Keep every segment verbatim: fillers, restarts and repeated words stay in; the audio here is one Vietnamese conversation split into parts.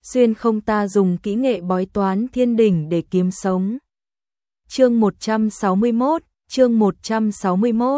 xuyên không ta dùng kỹ nghệ bói toán thiên đỉnh để kiếm sống. Chương một trăm sáu mươi mốt, chương một trăm sáu mươi mốt.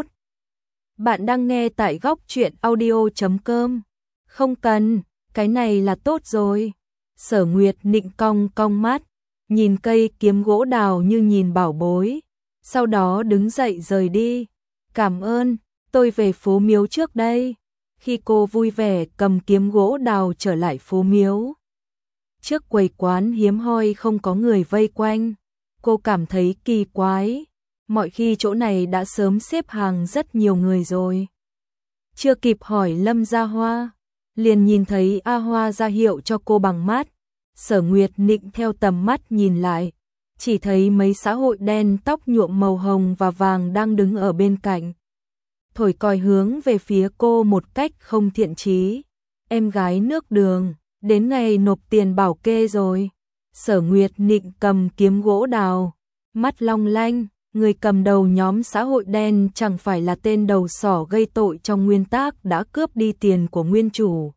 Bạn đang nghe tại góc truyện audio chấm com. Không cần, cái này là tốt rồi. Sở Nguyệt Nịnh cong cong mắt, nhìn cây kiếm gỗ đào như nhìn bảo bối, sau đó đứng dậy rời đi. Cảm ơn, tôi về phố Miếu trước đây. Khi cô vui vẻ cầm kiếm gỗ đào trở lại phố Miếu, trước quầy quán hiếm hoi không có người vây quanh, cô cảm thấy kỳ quái. Mọi khi chỗ này đã sớm xếp hàng rất nhiều người rồi. Chưa kịp hỏi Lâm Gia Hoa, liền nhìn thấy A Hoa ra hiệu cho cô bằng mắt. Sở Nguyệt Nịnh theo tầm mắt nhìn lại, chỉ thấy mấy xã hội đen tóc nhuộm màu hồng và vàng đang đứng ở bên cạnh, thổi còi hướng về phía cô một cách không thiện chí. Em gái nước Đường, đến ngày nộp tiền bảo kê rồi. Sở Nguyệt Nịnh cầm kiếm gỗ đào, mắt long lanh. Người cầm đầu nhóm xã hội đen chẳng phải là tên đầu sỏ gây tội trong nguyên tác đã cướp đi tiền của nguyên chủ,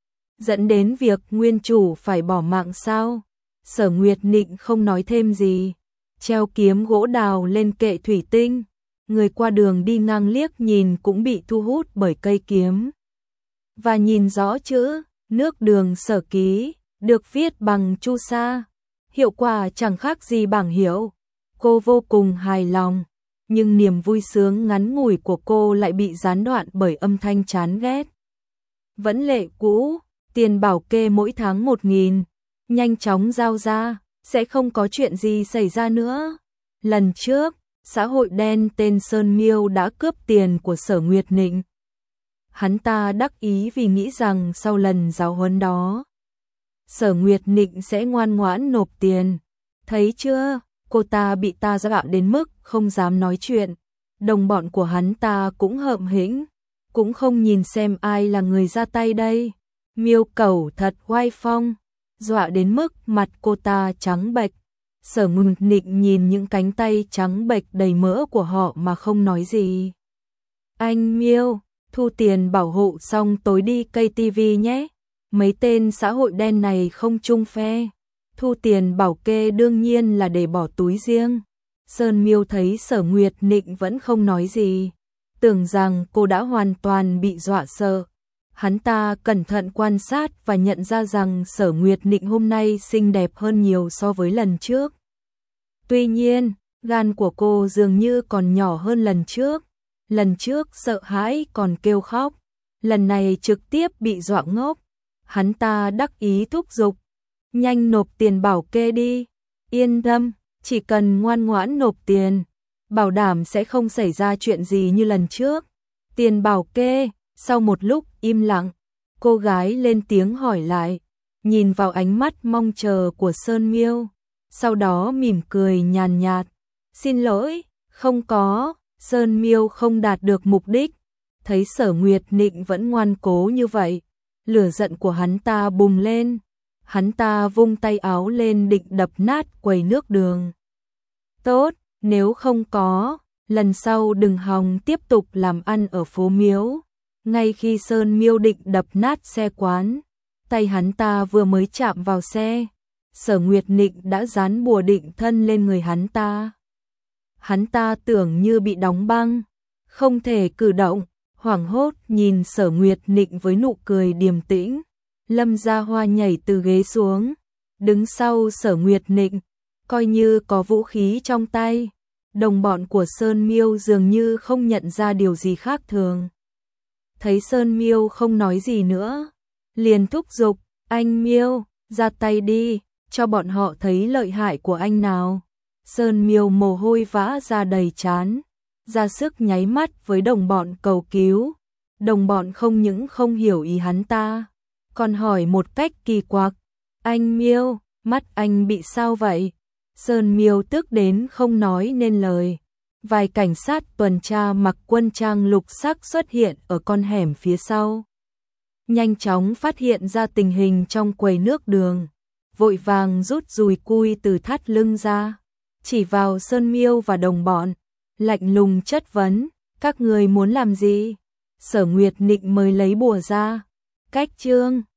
dẫn đến việc nguyên chủ phải bỏ mạng sao? Sở Nguyệt Nịnh không nói thêm gì, treo kiếm gỗ đào lên kệ thủy tinh. Người qua đường đi ngang liếc nhìn cũng bị thu hút bởi cây kiếm, và nhìn rõ chữ nước Đường Sở ký, được viết bằng chu sa, hiệu quả chẳng khác gì bảng hiệu. Cô vô cùng hài lòng, nhưng niềm vui sướng ngắn ngủi của cô lại bị gián đoạn bởi âm thanh chán ghét. Vẫn lệ cũ, tiền bảo kê mỗi tháng một nghìn, nhanh chóng giao ra, sẽ không có chuyện gì xảy ra nữa. Lần trước, xã hội đen tên Sơn Miêu đã cướp tiền của Sở Nguyệt Nịnh. Hắn ta đắc ý vì nghĩ rằng sau lần giáo huấn đó, Sở Nguyệt Nịnh sẽ ngoan ngoãn nộp tiền. Thấy chưa? Cô ta bị ta dọa đến mức không dám nói chuyện. Đồng bọn của hắn ta cũng hợm hĩnh, cũng không nhìn xem ai là người ra tay đây. Miêu Cẩu thật oai phong, dọa đến mức mặt cô ta trắng bệch. Sở Nguyệt Nịnh nhìn những cánh tay trắng bệch đầy mỡ của họ mà không nói gì. Anh Miêu, thu tiền bảo hộ xong tối đi cây tivi nhé. Mấy tên xã hội đen này không chung phe. Thu tiền bảo kê đương nhiên là để bỏ túi riêng. Sơn Miêu thấy Sở Nguyệt Nịnh vẫn không nói gì, tưởng rằng cô đã hoàn toàn bị dọa sợ. Hắn ta cẩn thận quan sát và nhận ra rằng Sở Nguyệt Nịnh hôm nay xinh đẹp hơn nhiều so với lần trước. Tuy nhiên, gan của cô dường như còn nhỏ hơn lần trước. Lần trước sợ hãi còn kêu khóc, lần này trực tiếp bị dọa ngốc. Hắn ta đắc ý thúc giục, nhanh nộp tiền bảo kê đi. Yên tâm, chỉ cần ngoan ngoãn nộp tiền, bảo đảm sẽ không xảy ra chuyện gì như lần trước. Tiền bảo kê. Sau một lúc im lặng, cô gái lên tiếng hỏi lại, nhìn vào ánh mắt mong chờ của Sơn Miêu, sau đó mỉm cười nhàn nhạt. Xin lỗi, không có. Sơn Miêu không đạt được mục đích. Thấy Sở Nguyệt Nịnh vẫn ngoan cố như vậy, lửa giận của hắn ta bùng lên. Hắn ta vung tay áo lên định đập nát quầy nước Đường. Tốt, nếu không có, lần sau đừng hòng tiếp tục làm ăn ở phố Miếu. Ngay khi Sơn Miêu định đập nát xe quán, tay hắn ta vừa mới chạm vào xe, Sở Nguyệt Nịnh đã dán bùa định thân lên người hắn ta. Hắn ta tưởng như bị đóng băng, không thể cử động, hoảng hốt nhìn Sở Nguyệt Nịnh với nụ cười điềm tĩnh. Lâm Gia Hoa nhảy từ ghế xuống, đứng sau Sở Nguyệt Nịnh, coi như có vũ khí trong tay. Đồng bọn của Sơn Miêu dường như không nhận ra điều gì khác thường. Thấy Sơn Miêu không nói gì nữa, liền thúc giục, anh Miêu, ra tay đi, cho bọn họ thấy lợi hại của anh nào. Sơn Miêu mồ hôi vã ra đầy trán, ra sức nháy mắt với đồng bọn cầu cứu. Đồng bọn không những không hiểu ý hắn ta, còn hỏi một cách kỳ quặc, anh Miêu, mắt anh bị sao vậy? Sơn Miêu tức đến không nói nên lời. Vài cảnh sát tuần tra mặc quân trang lục sắc xuất hiện ở con hẻm phía sau, nhanh chóng phát hiện ra tình hình trong quầy nước Đường, vội vàng rút dùi cui từ thắt lưng ra, chỉ vào Sơn Miêu và đồng bọn, lạnh lùng chất vấn, các người muốn làm gì? Sở Nguyệt Nịnh mới lấy bùa ra, cách chương.